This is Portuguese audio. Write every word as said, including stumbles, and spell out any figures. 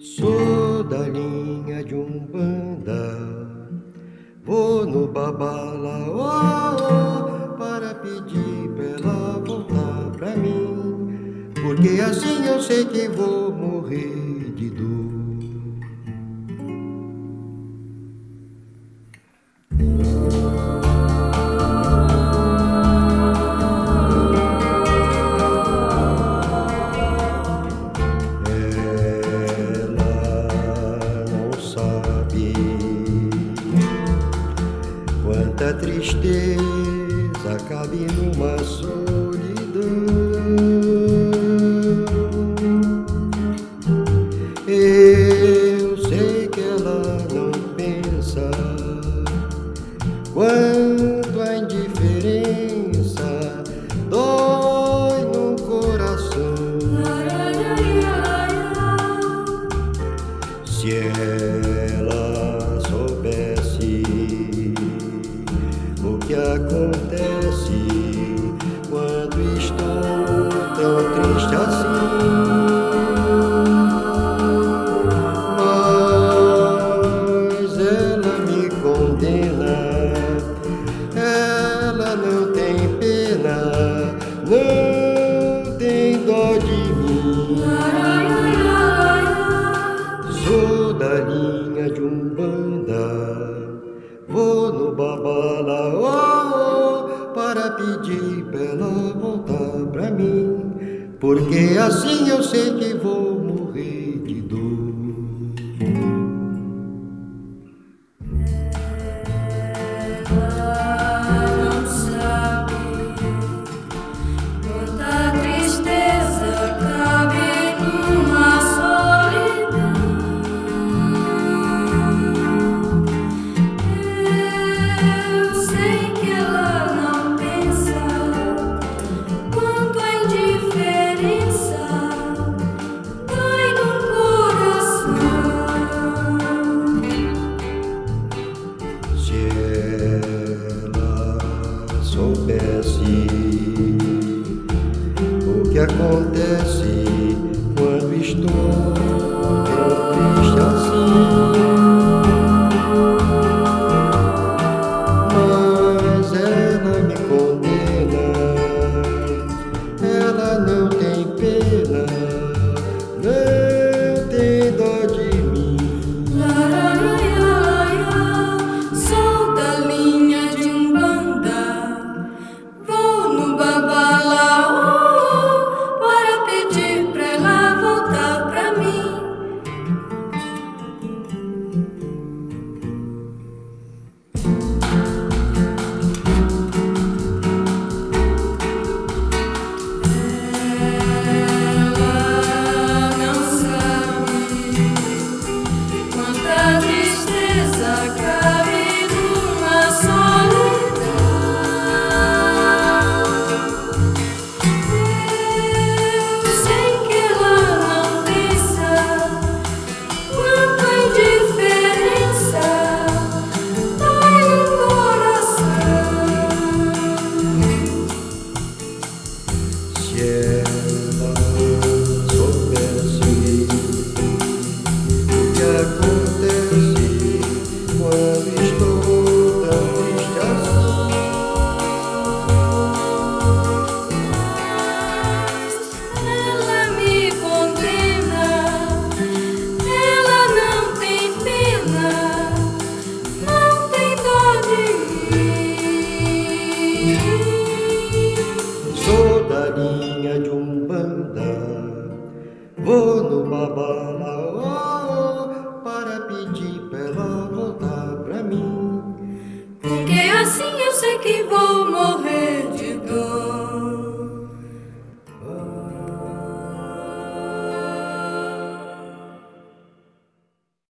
Sou da linha de Umbanda, vou no Babalaô para pedir pra ela voltar pra mim, porque assim eu sei que vou morrer de dor. Quanta tristeza cabe numa solidão. Eu sei que ela não pensa quanto a indiferença dói no coração. Se ela soubesse o que acontece quando estou tão triste assim, mas ela me condena, ela não tem pena, não tem dó de mim. Sou da linha de Umbanda, vou no Babalaô para pedir pra ela voltar pra mim, porque assim eu sei que vou morrer de dor. Soubesse o que acontece quando estou tão triste assim, mas ela me condena, ela não tem pena, não tem dó de mim. Sou da linha de Umbanda, vou no Babalaô para pedir pra ela voltar pra mim. Ela não sabe quanta tristeza cabe numa solidão. Eu sei que ela não pensa quanto a indiferença dói no coração. Se ela soubesse o que acontece quando estou tão triste assim, Ela me condena, ela não tem pena, não tem dó de mim. sou da linha de Umbanda, vou no Babalaô para pedir pra ela voltar pra mim, Porque assim eu sei que vou morrer.